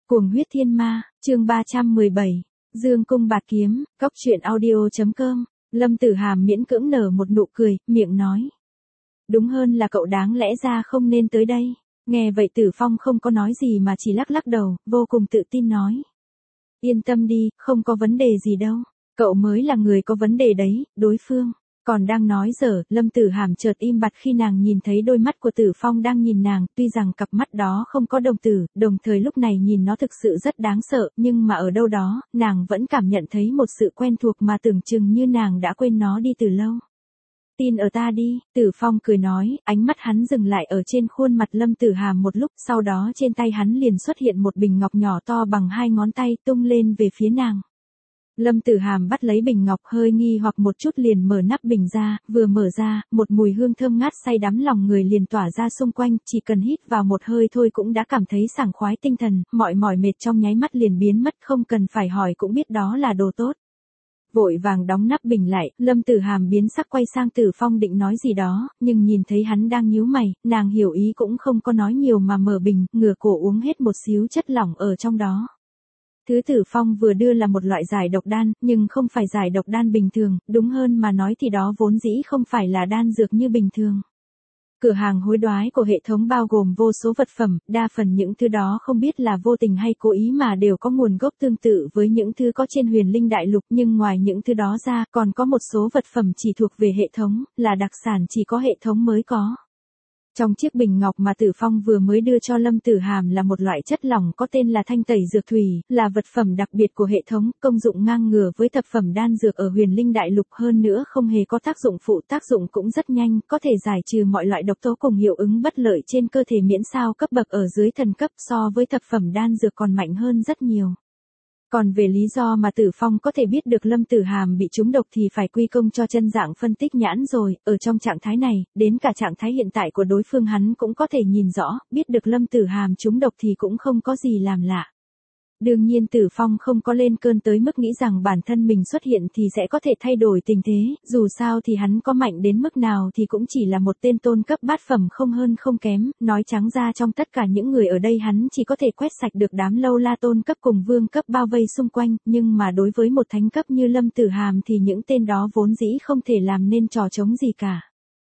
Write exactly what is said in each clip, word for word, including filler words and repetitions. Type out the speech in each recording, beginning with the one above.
Cuồng huyết thiên ma, chương ba trăm mười bảy, Dương cung bạt kiếm, cóc truyện audio.com, Lâm Tử Hàm miễn cưỡng nở một nụ cười, miệng nói. Đúng hơn là cậu đáng lẽ ra không nên tới đây. Nghe vậy Tử Phong không có nói gì mà chỉ lắc lắc đầu, vô cùng tự tin nói. Yên tâm đi, không có vấn đề gì đâu. Cậu mới là người có vấn đề đấy, đối phương. Còn đang nói dở, Lâm Tử Hàm chợt im bặt khi nàng nhìn thấy đôi mắt của Tử Phong đang nhìn nàng, tuy rằng cặp mắt đó không có đồng tử, đồng thời lúc này nhìn nó thực sự rất đáng sợ, nhưng mà ở đâu đó, nàng vẫn cảm nhận thấy một sự quen thuộc mà tưởng chừng như nàng đã quên nó đi từ lâu. Tin ở ta đi, Tử Phong cười nói, ánh mắt hắn dừng lại ở trên khuôn mặt Lâm Tử Hàm một lúc, sau đó trên tay hắn liền xuất hiện một bình ngọc nhỏ to bằng hai ngón tay tung lên về phía nàng. Lâm Tử Hàm bắt lấy bình ngọc hơi nghi hoặc một chút liền mở nắp bình ra, vừa mở ra, một mùi hương thơm ngát say đắm lòng người liền tỏa ra xung quanh, chỉ cần hít vào một hơi thôi cũng đã cảm thấy sảng khoái tinh thần, mọi mỏi mệt trong nháy mắt liền biến mất, không cần phải hỏi cũng biết đó là đồ tốt. Vội vàng đóng nắp bình lại, Lâm Tử Hàm biến sắc quay sang Tử Phong định nói gì đó, nhưng nhìn thấy hắn đang nhíu mày, nàng hiểu ý cũng không có nói nhiều mà mở bình, ngửa cổ uống hết một xíu chất lỏng ở trong đó. Thứ Tử Phong vừa đưa là một loại giải độc đan, nhưng không phải giải độc đan bình thường, đúng hơn mà nói thì đó vốn dĩ không phải là đan dược như bình thường. Cửa hàng hối đoái của hệ thống bao gồm vô số vật phẩm, đa phần những thứ đó không biết là vô tình hay cố ý mà đều có nguồn gốc tương tự với những thứ có trên Huyền Linh Đại Lục, nhưng ngoài những thứ đó ra, còn có một số vật phẩm chỉ thuộc về hệ thống, là đặc sản chỉ có hệ thống mới có. Trong chiếc bình ngọc mà Tử Phong vừa mới đưa cho Lâm Tử Hàm là một loại chất lỏng có tên là thanh tẩy dược thủy, là vật phẩm đặc biệt của hệ thống, công dụng ngang ngửa với thập phẩm đan dược ở Huyền Linh Đại Lục, hơn nữa không hề có tác dụng phụ, tác dụng cũng rất nhanh, có thể giải trừ mọi loại độc tố cùng hiệu ứng bất lợi trên cơ thể miễn sao cấp bậc ở dưới thần cấp, so với thập phẩm đan dược còn mạnh hơn rất nhiều. Còn về lý do mà Tử Phong có thể biết được Lâm Tử Hàm bị trúng độc thì phải quy công cho chân dạng phân tích nhãn rồi, ở trong trạng thái này, đến cả trạng thái hiện tại của đối phương hắn cũng có thể nhìn rõ, biết được Lâm Tử Hàm trúng độc thì cũng không có gì làm lạ. Đương nhiên Tử Phong không có lên cơn tới mức nghĩ rằng bản thân mình xuất hiện thì sẽ có thể thay đổi tình thế, dù sao thì hắn có mạnh đến mức nào thì cũng chỉ là một tên tôn cấp bát phẩm không hơn không kém, nói trắng ra trong tất cả những người ở đây hắn chỉ có thể quét sạch được đám lâu la tôn cấp cùng vương cấp bao vây xung quanh, nhưng mà đối với một thánh cấp như Lâm Tử Hàm thì những tên đó vốn dĩ không thể làm nên trò trống gì cả.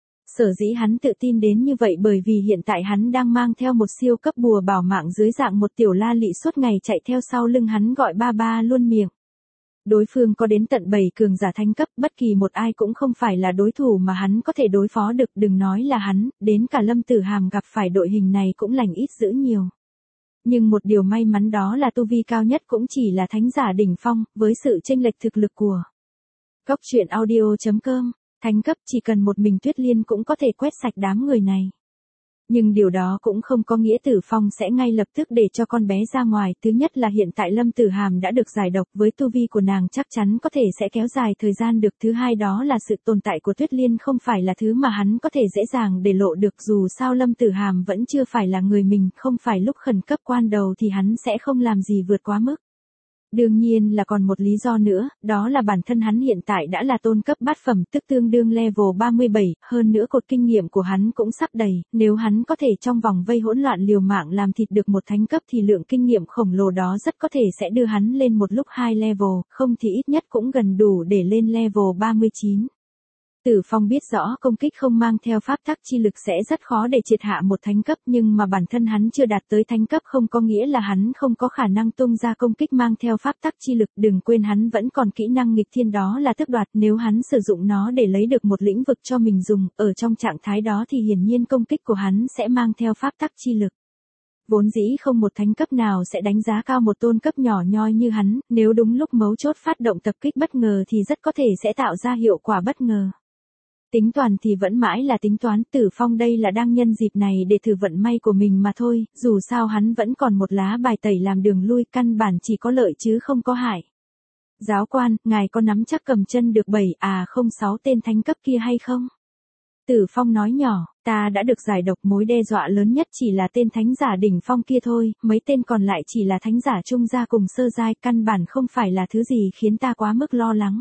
Sở dĩ hắn tự tin đến như vậy bởi vì hiện tại hắn đang mang theo một siêu cấp bùa bảo mạng dưới dạng một tiểu la lị suốt ngày chạy theo sau lưng hắn gọi ba ba luôn miệng. Đối phương có đến tận bảy cường giả thánh cấp, bất kỳ một ai cũng không phải là đối thủ mà hắn có thể đối phó được, đừng nói là hắn, đến cả Lâm Tử Hàm gặp phải đội hình này cũng lành ít dữ nhiều. Nhưng một điều may mắn đó là tu vi cao nhất cũng chỉ là thánh giả đỉnh phong, với sự chênh lệch thực lực của cóc truyện audio.com. Thánh cấp chỉ cần một mình Tuyết Liên cũng có thể quét sạch đám người này. Nhưng điều đó cũng không có nghĩa Tử Phong sẽ ngay lập tức để cho con bé ra ngoài. Thứ nhất là hiện tại Lâm Tử Hàm đã được giải độc, với tu vi của nàng chắc chắn có thể sẽ kéo dài thời gian được. Thứ hai đó là sự tồn tại của Tuyết Liên không phải là thứ mà hắn có thể dễ dàng để lộ được, dù sao Lâm Tử Hàm vẫn chưa phải là người mình, không phải lúc khẩn cấp quan đầu thì hắn sẽ không làm gì vượt quá mức. Đương nhiên là còn một lý do nữa, đó là bản thân hắn hiện tại đã là tôn cấp bát phẩm, tức tương đương level ba mươi bảy, hơn nữa cột kinh nghiệm của hắn cũng sắp đầy, nếu hắn có thể trong vòng vây hỗn loạn liều mạng làm thịt được một thánh cấp thì lượng kinh nghiệm khổng lồ đó rất có thể sẽ đưa hắn lên một lúc hai level, không thì ít nhất cũng gần đủ để lên level ba mươi chín. Tử Phong biết rõ công kích không mang theo pháp tắc chi lực sẽ rất khó để triệt hạ một thánh cấp, nhưng mà bản thân hắn chưa đạt tới thánh cấp không có nghĩa là hắn không có khả năng tung ra công kích mang theo pháp tắc chi lực, đừng quên hắn vẫn còn kỹ năng nghịch thiên đó là tước đoạt, nếu hắn sử dụng nó để lấy được một lĩnh vực cho mình dùng, ở trong trạng thái đó thì hiển nhiên công kích của hắn sẽ mang theo pháp tắc chi lực. Vốn dĩ không một thánh cấp nào sẽ đánh giá cao một tôn cấp nhỏ nhoi như hắn, nếu đúng lúc mấu chốt phát động tập kích bất ngờ thì rất có thể sẽ tạo ra hiệu quả bất ngờ. Tính toán thì vẫn mãi là tính toán, Tử Phong đây là đang nhân dịp này để thử vận may của mình mà thôi, dù sao hắn vẫn còn một lá bài tẩy làm đường lui, căn bản chỉ có lợi chứ không có hại. Giáo quan, ngài có nắm chắc cầm chân được bảy à không sáu tên thánh cấp kia hay không? Tử Phong nói nhỏ, ta đã được giải độc, mối đe dọa lớn nhất chỉ là tên thánh giả đỉnh phong kia thôi, mấy tên còn lại chỉ là thánh giả trung gia cùng sơ giai, căn bản không phải là thứ gì khiến ta quá mức lo lắng.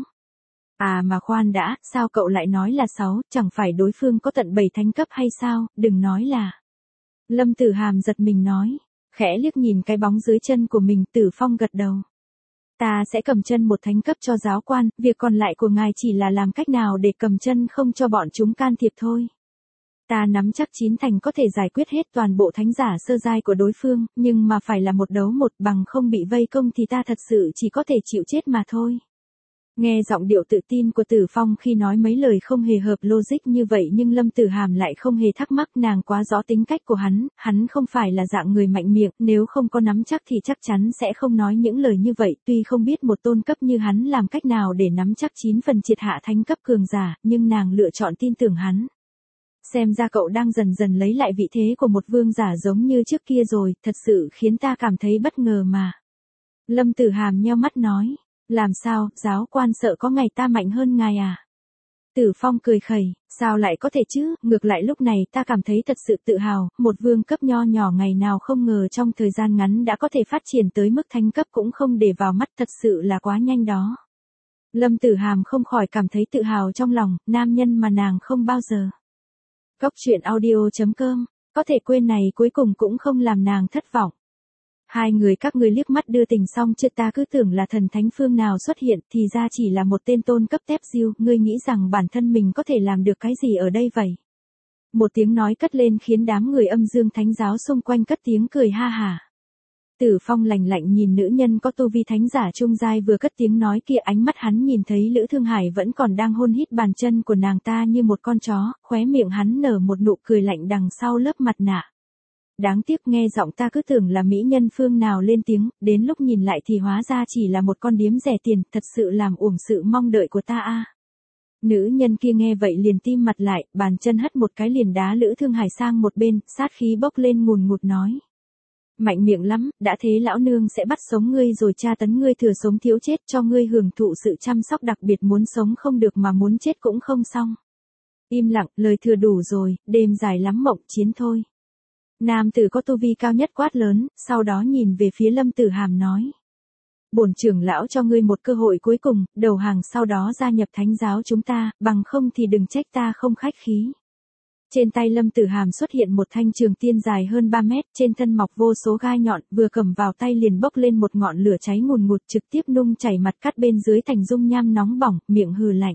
À mà khoan đã, sao cậu lại nói là sáu, chẳng phải đối phương có tận bảy thánh cấp hay sao, đừng nói là. Lâm Tử Hàm giật mình nói. Khẽ liếc nhìn cái bóng dưới chân của mình, Tử Phong gật đầu. Ta sẽ cầm chân một thánh cấp cho giáo quan, việc còn lại của ngài chỉ là làm cách nào để cầm chân không cho bọn chúng can thiệp thôi. Ta nắm chắc chín thành có thể giải quyết hết toàn bộ thánh giả sơ giai của đối phương, nhưng mà phải là một đấu một, bằng không bị vây công thì ta thật sự chỉ có thể chịu chết mà thôi. Nghe giọng điệu tự tin của Tử Phong khi nói mấy lời không hề hợp logic như vậy nhưng Lâm Tử Hàm lại không hề thắc mắc, nàng quá rõ tính cách của hắn, hắn không phải là dạng người mạnh miệng, nếu không có nắm chắc thì chắc chắn sẽ không nói những lời như vậy, tuy không biết một tôn cấp như hắn làm cách nào để nắm chắc chín phần triệt hạ thánh cấp cường giả, nhưng nàng lựa chọn tin tưởng hắn. Xem ra cậu đang dần dần lấy lại vị thế của một vương giả giống như trước kia rồi, thật sự khiến ta cảm thấy bất ngờ mà. Lâm Tử Hàm nheo mắt nói. Làm sao, giáo quan sợ có ngày ta mạnh hơn ngài à? Tử Phong cười khẩy, sao lại có thể chứ, ngược lại lúc này ta cảm thấy thật sự tự hào, một vương cấp nho nhỏ ngày nào không ngờ trong thời gian ngắn đã có thể phát triển tới mức thánh cấp cũng không để vào mắt, thật sự là quá nhanh đó. Lâm Tử Hàm không khỏi cảm thấy tự hào trong lòng, nam nhân mà nàng không bao giờ. Cốc truyện audio chấm com, có thể quên này cuối cùng cũng không làm nàng thất vọng. Hai người các ngươi liếc mắt đưa tình xong chưa, ta cứ tưởng là thần thánh phương nào xuất hiện, thì ra chỉ là một tên tôn cấp tép diêu, ngươi nghĩ rằng bản thân mình có thể làm được cái gì ở đây vậy? Một tiếng nói cất lên khiến đám người âm dương thánh giáo xung quanh cất tiếng cười ha hả. Tử Phong lạnh lạnh nhìn nữ nhân có tu vi thánh giả trung giai vừa cất tiếng nói kia, ánh mắt hắn nhìn thấy Lữ Thương Hải vẫn còn đang hôn hít bàn chân của nàng ta như một con chó, khóe miệng hắn nở một nụ cười lạnh đằng sau lớp mặt nạ. Đáng tiếc nghe giọng ta cứ tưởng là mỹ nhân phương nào lên tiếng, đến lúc nhìn lại thì hóa ra chỉ là một con điếm rẻ tiền, thật sự làm uổng sự mong đợi của ta a. Nữ nhân kia nghe vậy liền tim mặt lại, bàn chân hất một cái liền đá Lữ Thương Hải sang một bên, sát khí bốc lên ngùn ngụt nói. Mạnh miệng lắm, đã thế lão nương sẽ bắt sống ngươi rồi tra tấn ngươi thừa sống thiếu chết, cho ngươi hưởng thụ sự chăm sóc đặc biệt, muốn sống không được mà muốn chết cũng không xong. Im lặng, lời thừa đủ rồi, đêm dài lắm mộng chiến thôi. Nam tử có tu vi cao nhất quát lớn, sau đó nhìn về phía Lâm Tử Hàm nói. Bổn trưởng lão cho ngươi một cơ hội cuối cùng, đầu hàng sau đó gia nhập thánh giáo chúng ta, bằng không thì đừng trách ta không khách khí. Trên tay Lâm Tử Hàm xuất hiện một thanh trường tiên dài hơn ba mét, trên thân mọc vô số gai nhọn, vừa cầm vào tay liền bốc lên một ngọn lửa cháy ngùn ngụt, trực tiếp nung chảy mặt cắt bên dưới thành dung nham nóng bỏng, miệng hừ lạnh.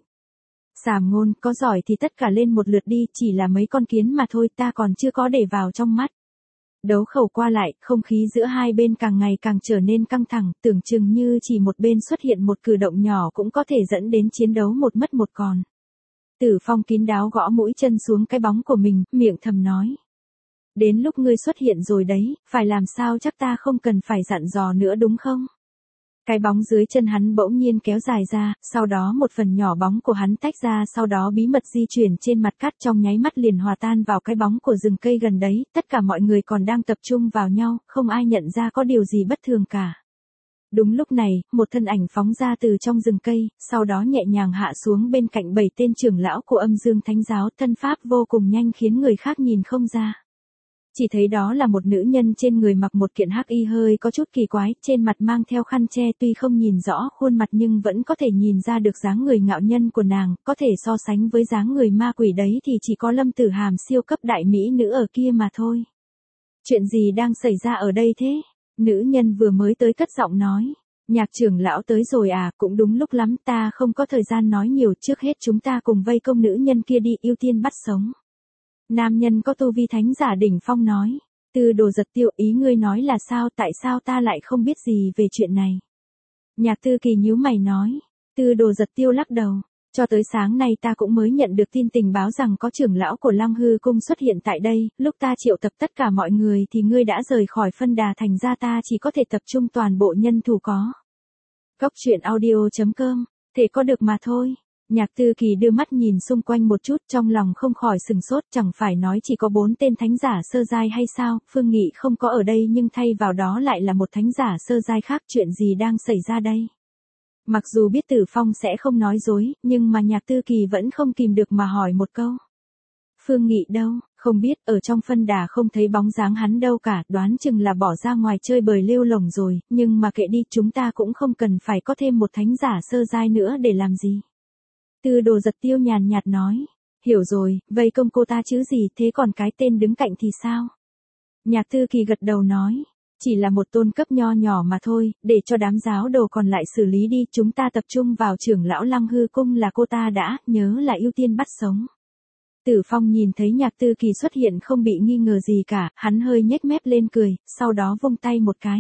Sàm ngôn, có giỏi thì tất cả lên một lượt đi, chỉ là mấy con kiến mà thôi, ta còn chưa có để vào trong mắt. Đấu khẩu qua lại, không khí giữa hai bên càng ngày càng trở nên căng thẳng, tưởng chừng như chỉ một bên xuất hiện một cử động nhỏ cũng có thể dẫn đến chiến đấu một mất một còn. Tử Phong kín đáo gõ mũi chân xuống cái bóng của mình, miệng thầm nói. Đến lúc ngươi xuất hiện rồi đấy, phải làm sao chắc ta không cần phải dặn dò nữa đúng không? Cái bóng dưới chân hắn bỗng nhiên kéo dài ra, sau đó một phần nhỏ bóng của hắn tách ra, sau đó bí mật di chuyển trên mặt cát, trong nháy mắt liền hòa tan vào cái bóng của rừng cây gần đấy, tất cả mọi người còn đang tập trung vào nhau, không ai nhận ra có điều gì bất thường cả. Đúng lúc này, một thân ảnh phóng ra từ trong rừng cây, sau đó nhẹ nhàng hạ xuống bên cạnh bảy tên trưởng lão của âm dương thánh giáo, thân pháp vô cùng nhanh khiến người khác nhìn không ra. Chỉ thấy đó là một nữ nhân trên người mặc một kiện hắc y hơi có chút kỳ quái, trên mặt mang theo khăn che, tuy không nhìn rõ khuôn mặt nhưng vẫn có thể nhìn ra được dáng người ngạo nhân của nàng, có thể so sánh với dáng người ma quỷ đấy thì chỉ có Lâm Tử Hàm siêu cấp đại mỹ nữ ở kia mà thôi. Chuyện gì đang xảy ra ở đây thế? Nữ nhân vừa mới tới cất giọng nói. Nhạc trưởng lão tới rồi à, cũng đúng lúc lắm, ta không có thời gian nói nhiều, trước hết chúng ta cùng vây công nữ nhân kia đi, ưu tiên bắt sống. Nam nhân có tu vi thánh giả đỉnh phong nói. Tư Đồ Giật Tiêu, ý ngươi nói là sao, tại sao ta lại không biết gì về chuyện này? Nhạc Tư Kỳ nhíu mày nói. Tư Đồ Giật Tiêu lắc đầu. Cho tới sáng nay ta cũng mới nhận được tin tình báo rằng có trưởng lão của Lăng Hư Cung xuất hiện tại đây, lúc ta triệu tập tất cả mọi người thì ngươi đã rời khỏi phân đà, thành ra ta chỉ có thể tập trung toàn bộ nhân thủ có. Cốc truyện audio chấm com, thể có được mà thôi. Nhạc Tư Kỳ đưa mắt nhìn xung quanh một chút, trong lòng không khỏi sừng sốt, chẳng phải nói chỉ có bốn tên thánh giả sơ giai hay sao, Phương Nghị không có ở đây nhưng thay vào đó lại là một thánh giả sơ giai khác, chuyện gì đang xảy ra đây? Mặc dù biết Tử Phong sẽ không nói dối, nhưng mà Nhạc Tư Kỳ vẫn không kìm được mà hỏi một câu. Phương Nghị đâu? Không biết, ở trong phân đà không thấy bóng dáng hắn đâu cả, đoán chừng là bỏ ra ngoài chơi bời lêu lổng rồi, nhưng mà kệ đi, chúng ta cũng không cần phải có thêm một thánh giả sơ giai nữa để làm gì. Tư Đồ Giật Tiêu nhàn nhạt nói. Hiểu rồi, vây công cô ta chứ gì, thế còn cái tên đứng cạnh thì sao? Nhạc Tư Kỳ gật đầu nói. Chỉ là một tôn cấp nho nhỏ mà thôi, để cho đám giáo đồ còn lại xử lý đi, chúng ta tập trung vào trưởng lão Lăng Hư Cung là cô ta đã, nhớ là ưu tiên bắt sống. Tử Phong nhìn thấy Nhạc Tư Kỳ xuất hiện không bị nghi ngờ gì cả, hắn hơi nhếch mép lên cười, sau đó vung tay một cái.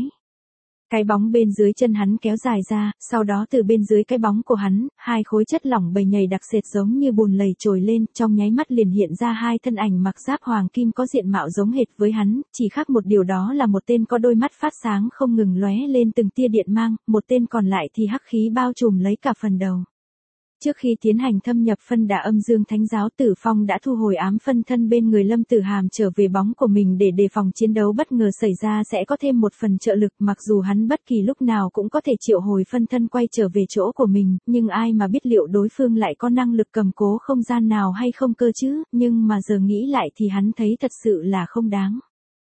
Cái bóng bên dưới chân hắn kéo dài ra, sau đó từ bên dưới cái bóng của hắn, hai khối chất lỏng bầy nhầy đặc sệt giống như bùn lầy trồi lên, trong nháy mắt liền hiện ra hai thân ảnh mặc giáp hoàng kim có diện mạo giống hệt với hắn, chỉ khác một điều đó là một tên có đôi mắt phát sáng không ngừng lóe lên từng tia điện mang, một tên còn lại thì hắc khí bao trùm lấy cả phần đầu. Trước khi tiến hành thâm nhập phân đà âm dương thánh giáo, Tử Phong đã thu hồi ám phân thân bên người Lâm Tử Hàm trở về bóng của mình để đề phòng chiến đấu bất ngờ xảy ra sẽ có thêm một phần trợ lực, mặc dù hắn bất kỳ lúc nào cũng có thể triệu hồi phân thân quay trở về chỗ của mình, nhưng ai mà biết liệu đối phương lại có năng lực cầm cố không gian nào hay không cơ chứ, nhưng mà giờ nghĩ lại thì hắn thấy thật sự là không đáng.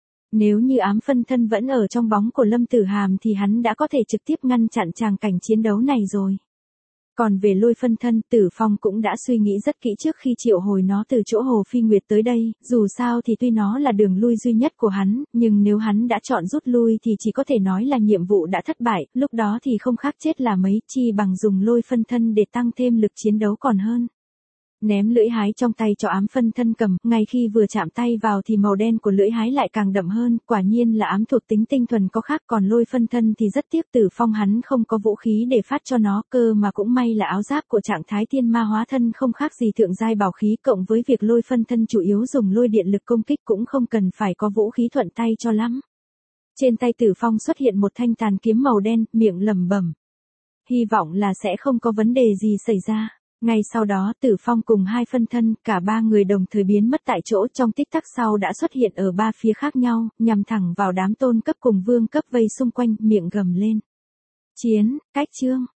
Nếu như ám phân thân vẫn ở trong bóng của Lâm Tử Hàm thì hắn đã có thể trực tiếp ngăn chặn tràng cảnh chiến đấu này rồi. Còn về lôi phân thân, Tử Phong cũng đã suy nghĩ rất kỹ trước khi triệu hồi nó từ chỗ Hồ Phi Nguyệt tới đây, dù sao thì tuy nó là đường lui duy nhất của hắn, nhưng nếu hắn đã chọn rút lui thì chỉ có thể nói là nhiệm vụ đã thất bại, lúc đó thì không khác chết là mấy, chi bằng dùng lôi phân thân để tăng thêm lực chiến đấu còn hơn. Ném lưỡi hái trong tay cho ám phân thân cầm, ngay khi vừa chạm tay vào thì màu đen của lưỡi hái lại càng đậm hơn, quả nhiên là ám thuộc tính tinh thuần có khác, còn lôi phân thân thì rất tiếc Tử Phong hắn không có vũ khí để phát cho nó, cơ mà cũng may là áo giáp của trạng thái tiên ma hóa thân không khác gì thượng giai bảo khí, cộng với việc lôi phân thân chủ yếu dùng lôi điện lực công kích cũng không cần phải có vũ khí thuận tay cho lắm. Trên tay Tử Phong xuất hiện một thanh tàn kiếm màu đen, miệng lẩm bẩm. Hy vọng là sẽ không có vấn đề gì xảy ra. Ngay sau đó Tử Phong cùng hai phân thân, cả ba người đồng thời biến mất tại chỗ, trong tích tắc sau đã xuất hiện ở ba phía khác nhau, nhằm thẳng vào đám tôn cấp cùng vương cấp vây xung quanh, miệng gầm lên. Chiến, cách chương.